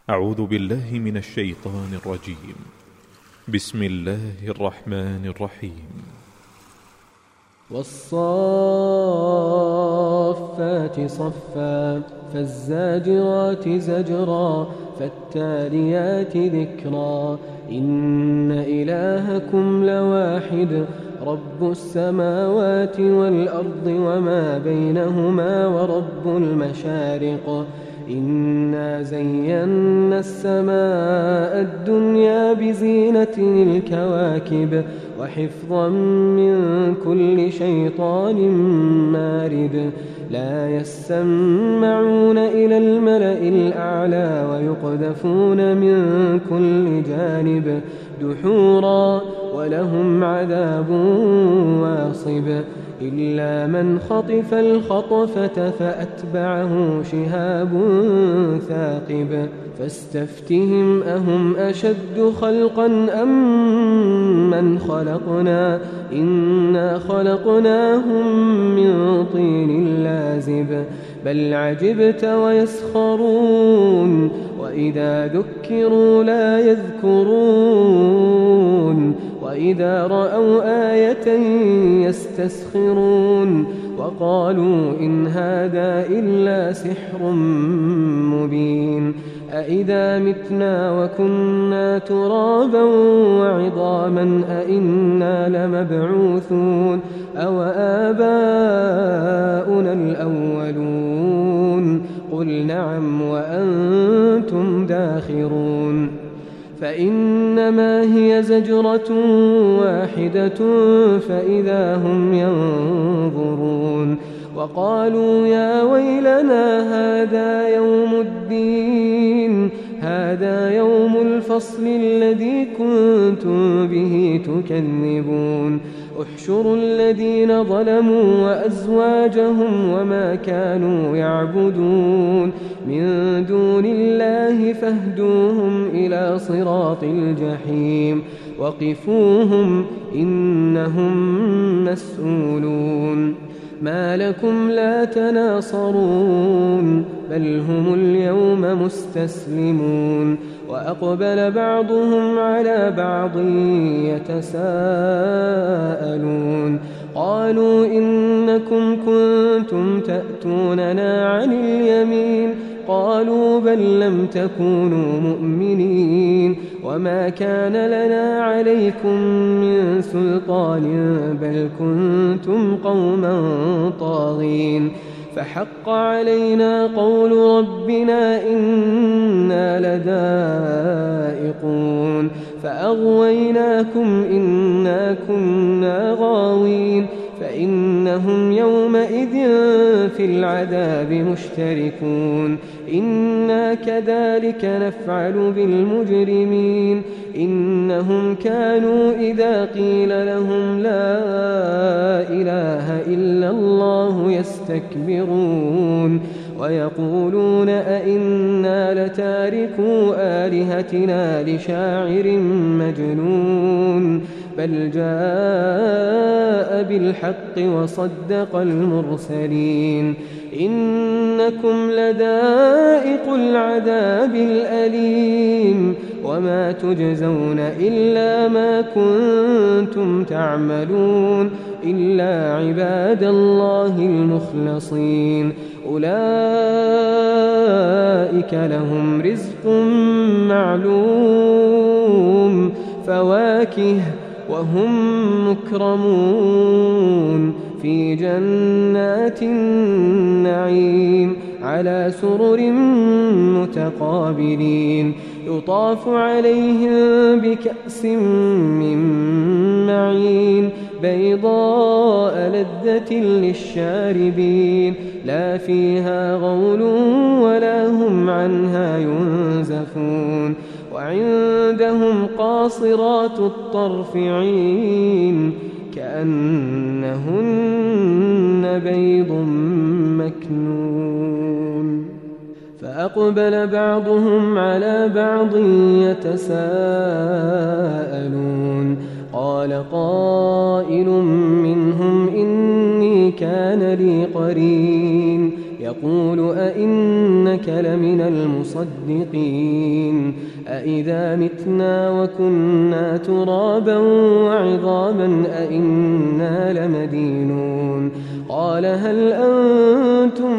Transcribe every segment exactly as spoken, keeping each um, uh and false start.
أعوذ بالله من الشيطان الرجيم. بسم الله الرحمن الرحيم. والصافات صفا فالزاجرات زجرا فالتاليات ذكرا إن إلهكم لواحد رب السماوات والأرض وما بينهما ورب المشارق إنا زينا السماء الدنيا بزينة الكواكب وحفظا من كل شيطان مارد لا يسمعون إلى الملأ الأعلى ويقذفون من كل جانب دحورا ولهم عذاب واصب إلا من خطف الخطفة فأتبعه شهاب ثاقب فاستفتهم أهم أشد خلقا أم من خلقنا إنا خلقناهم من طين لازب بل عجبت ويسخرون وإذا ذكروا لا يذكرون وإذا رأوا آية يستسخرون وقالوا إن هذا إلا سحر مبين أإذا متنا وكنا ترابا وعظاما أإنا لمبعوثون أو آباؤنا الأولون قل نعم وأنتم داخرون فإنما هي زجرة واحدة فإذا هم ينظرون وقالوا يا ويلنا هذا يوم الدين هذا يوم الفصل الذي كنتم به تكذبون احشروا الذين ظلموا وأزواجهم وما كانوا يعبدون من دون الله فاهدوهم إلى صراط الجحيم وقفوهم إنهم مسؤولون ما لكم لا تناصرون بل هم اليوم مستسلمون وأقبل بعضهم على بعض يتساءلون قالوا إنكم كنتم تأتوننا عن اليمين قالوا بل لم تكونوا مؤمنين وما كان لنا عليكم من سلطان بل كنتم قوما طاغين فحق علينا قول ربنا إنا لذائقون فأغويناكم إنا كنا غاوين فإنهم يومئذ في العذاب مشتركون إنا كذلك نفعل بالمجرمين إنهم كانوا إذا قيل لهم لا إله إلا الله يستكبرون ويقولون أئنا لتاركو آلهتنا لشاعر مجنون بل جاء بالحق وصدق المرسلين إنكم لذائق العذاب الأليم وما تجزون إلا ما كنتم تعملون إلا عباد الله المخلصين أولئك لهم رزق معلوم فواكه وهم مكرمون في جنات النعيم على سرر متقابلين يطاف عليهم بكأس من معين بيضاء لذة للشاربين لا فيها غول ولا هم عنها ينزفون وعندهم قاصرات الطرف عين كأنهن بيض مكنون فأقبل بعضهم على بعض يتساءلون قال قائل منهم إني كان لي قرين يقول أئنك لمن المصدقين أئذا متنا وكنا ترابا وعظاما أئنا لمدينون قال هل أنتم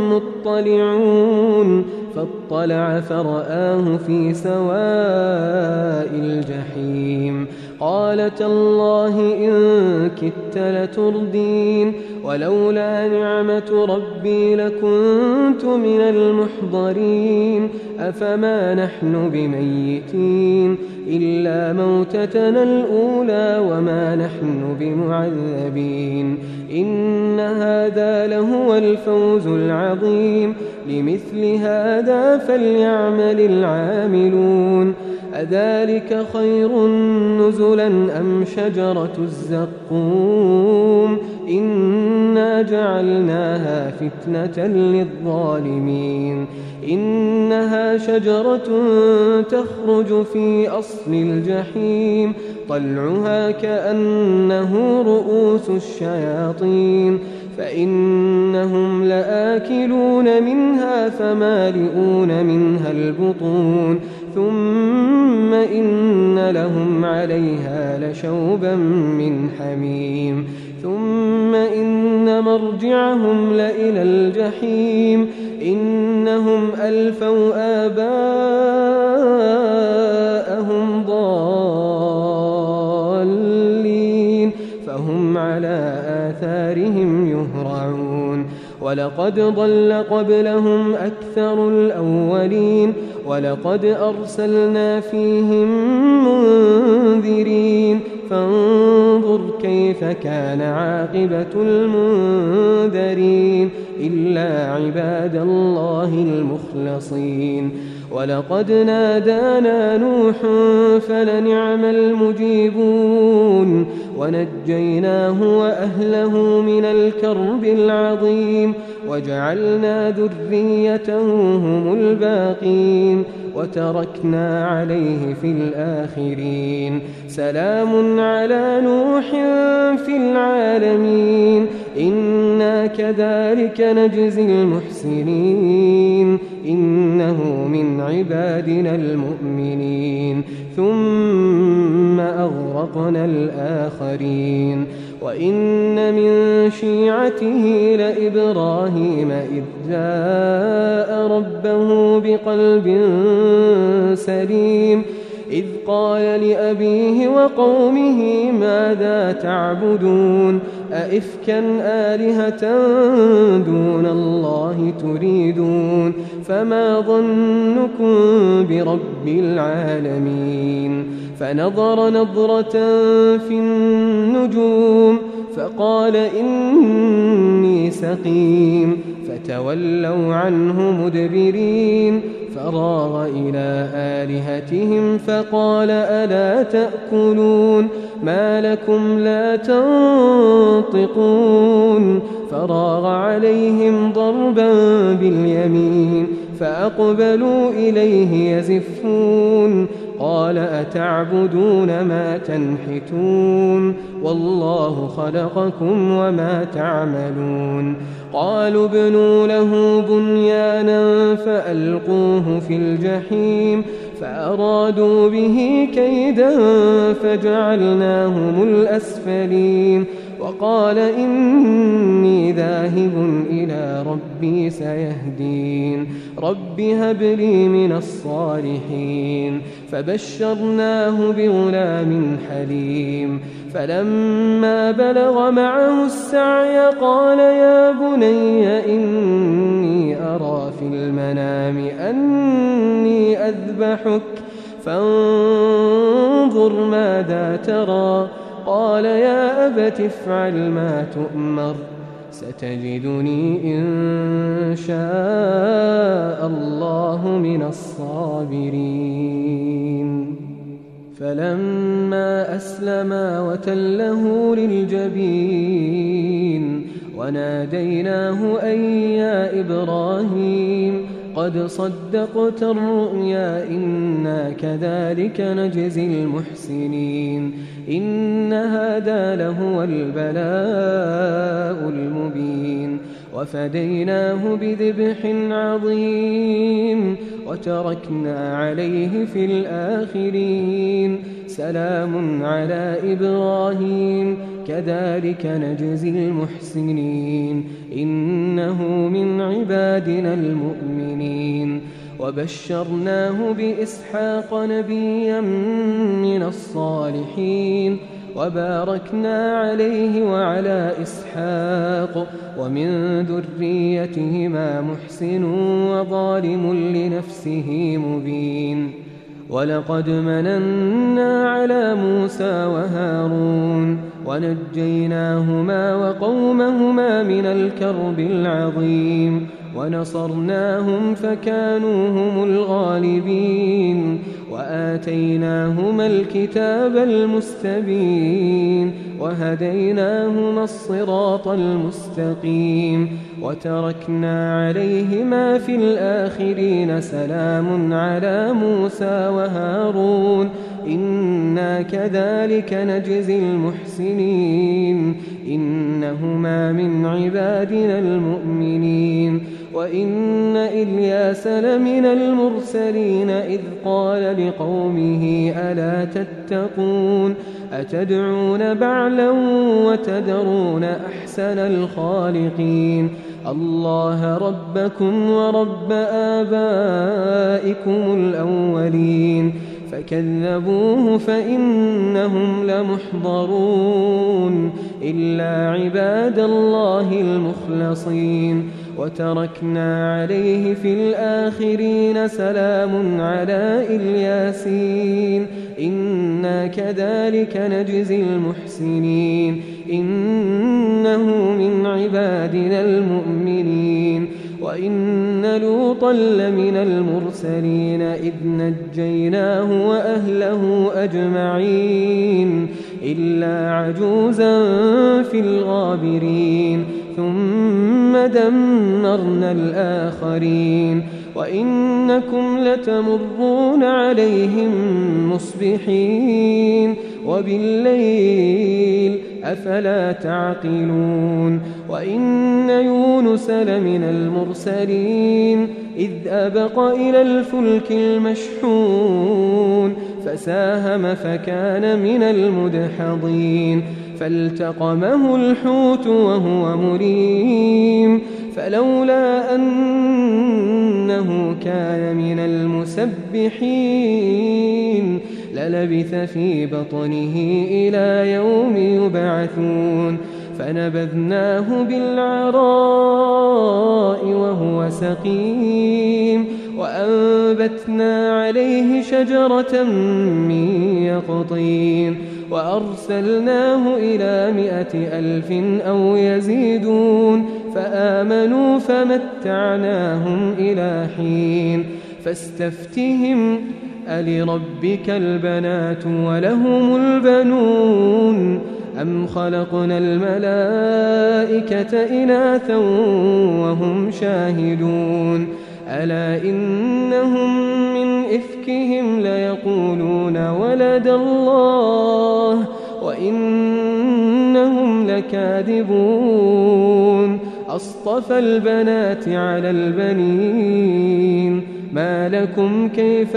مطلعون فاطلع فرآه في سواء الجحيم قال تالله إن كدت لتردين ولولا نعمة ربي لكنت من المحضرين أفما نحن بميتين إلا موتتنا الأولى وما نحن بمعذبين إن هذا لهو الفوز العظيم لمثل هذا فليعمل العاملون أذلك خير نزلا أم شجرة الزقوم إنا جعلناها فتنة للظالمين إنها شجرة تخرج في أصل الجحيم طلعها كأنه رؤوس الشياطين فإنهم لآكلون منها فمالئون منها البطون ثم إن لهم عليها لشوبا من حميم ثم إن مرجعهم لإلى الجحيم إنهم ألفوا آباءهم ضالين فهم على آثارهم يهرعون ولقد ضل قبلهم أكثر الأولين ولقد أرسلنا فيهم منذرين فانظر كيف كان عاقبة المنذرين إلا عباد الله المخلصين ولقد نادانا نوح فلنعم المجيبون ونجيناه وأهله من الكرب العظيم وجعلنا ذريته هم الباقين وتركنا عليه في الآخرين سلام على نوح في العالمين إنا كذلك نجزي المحسنين إنه من عبادنا المؤمنين ثم أغرقنا الآخرين وإن من شيعته لإبراهيم إذ جاء ربه بقلب سليم إذ قال لأبيه وقومه ماذا تعبدون أئفكا آلهة دون الله تريدون فما ظنكم برب العالمين فنظر نظرة في النجوم فقال إني سقيم فتولوا عنه مدبرين فراغ إلى آلهتهم فقال ألا تأكلون ما لكم لا تنطقون فراغ عليهم ضربا باليمين فأقبلوا إليه يزفون قال أتعبدون ما تنحتون والله خلقكم وما تعملون قالوا ابنوا له بنيانا فألقوه في الجحيم فأرادوا به كيدا فجعلناهم الأسفلين وقال إني ذاهب إلى ربي سيهدين رب هب لي من الصالحين فبشرناه بغلام حليم فلما بلغ معه السعي قال يا بني إني أرى في المنام أني أذبحك فانظر ماذا ترى قال يا أبت افعل ما تؤمر ستجدني إن شاء الله من الصابرين فلما أسلما وتله للجبين وناديناه أن يا إبراهيم قد صدقت الرؤيا إنا كذلك نجزي المحسنين إن هذا لهو البلاء المبين وفديناه بذبح عظيم وتركنا عليه في الآخرين سلام على إبراهيم كذلك نجزي المحسنين إنه من عبادنا المؤمنين وبشرناه بإسحاق نبيا من الصالحين وباركنا عليه وعلى إسحاق ومن ذريتهما محسن وظالم لنفسه مبين ولقد مننا على موسى وهارون ونجيناهما وقومهما من الكرب العظيم ونصرناهم فكانوا هم الغالبين وآتيناهما الكتاب المستبين وهديناهما الصراط المستقيم وتركنا عليهما في الآخرين سلام على موسى وهارون إنا كذلك نجزي المحسنين إنهما من عبادنا المؤمنين وإن إلياس لمن المرسلين إذ قال لقومه ألا تتقون أتدعون بعلا وتذرون أحسن الخالقين الله ربكم ورب آبائكم الأولين فكذبوه فإنهم لمحضرون إلا عباد الله المخلصين وتركنا عليه في الآخرين سلام على الياسين إنا كذلك نجزي المحسنين إنه من عبادنا المؤمنين وإن لوطا لمن المرسلين إذ نجيناه وأهله أجمعين إلا عجوزا في الغابرين ثم دمرنا الآخرين وإنكم لتمرون عليهم مصبحين وبالليل أفلا تعقلون وإن يونس لمن المرسلين إذ أبق إلى الفلك المشحون فساهم فكان من المدحضين فالتقمه الحوت وهو مليم فلولا أنه كان من المسبحين للبث في بطنه إلى يوم يبعثون فنبذناه بالعراء وهو سقيم وأنبتنا عليه شجرة من يقطين وأرسلناه إلى مائة ألف أو يزيدون فآمنوا فمتعناهم إلى حين فاستفتهم ألربك البنات ولهم البنون أم خلقنا الملائكة إناثا وهم شاهدون ألا إنهم من إفكهم ليقولون ولد الله وإنهم لكاذبون أصطفى البنات على البنين ما لكم كيف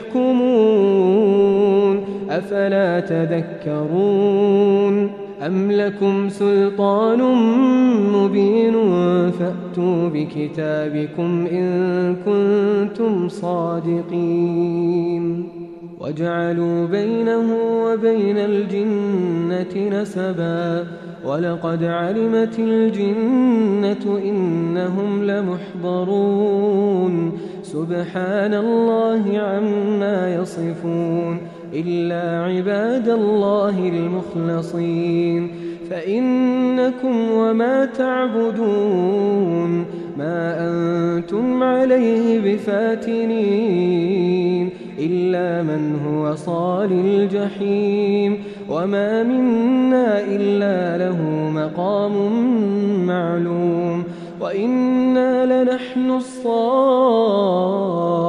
تحكمون أفلا تذكرون أم لكم سلطان مبين فأتوا بكتابكم إن كنتم صادقين وجعلوا بينه وبين الجنة نسبا ولقد علمت الجنة إنهم لمحضرون سبحان الله عما يصفون إلا عباد الله المخلصين فإنكم وما تعبدون ما أنتم عليه بفاتنين إلا من هو صال الجحيم وما منا إلا له مقام معلوم وإنا لنحن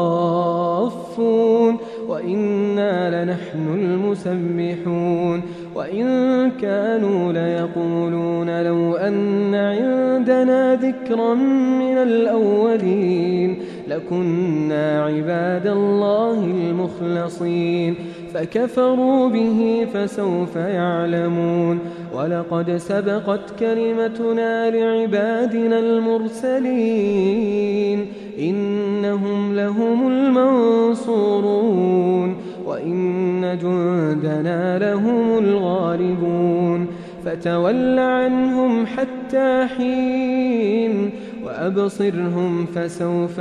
الصافون وإنا لنحن المسبحون وإن كانوا ليقولون لو أن عندنا ذكرا من الأولين لكنا عباد الله المخلصين فكفروا به فسوف يعلمون ولقد سبقت كلمتنا لعبادنا المرسلين إنهم لهم المنصورون وإن جندنا لهم الغالبون فتول عنهم حتى حين وأبصرهم فسوف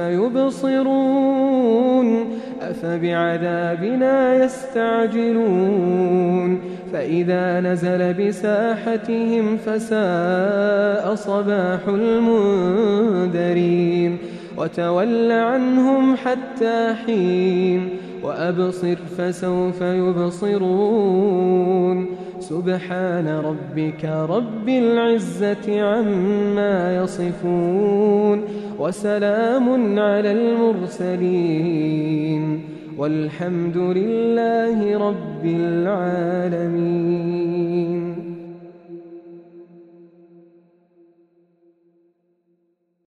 يبصرون أفبعذابنا يستعجلون فإذا نزل بساحتهم فساء صباح المنذرين وتول عنهم حتى حين وأبصر فسوف يبصرون سبحان ربك رب العزة عما يصفون وسلام على المرسلين والحمد لله رب العالمين.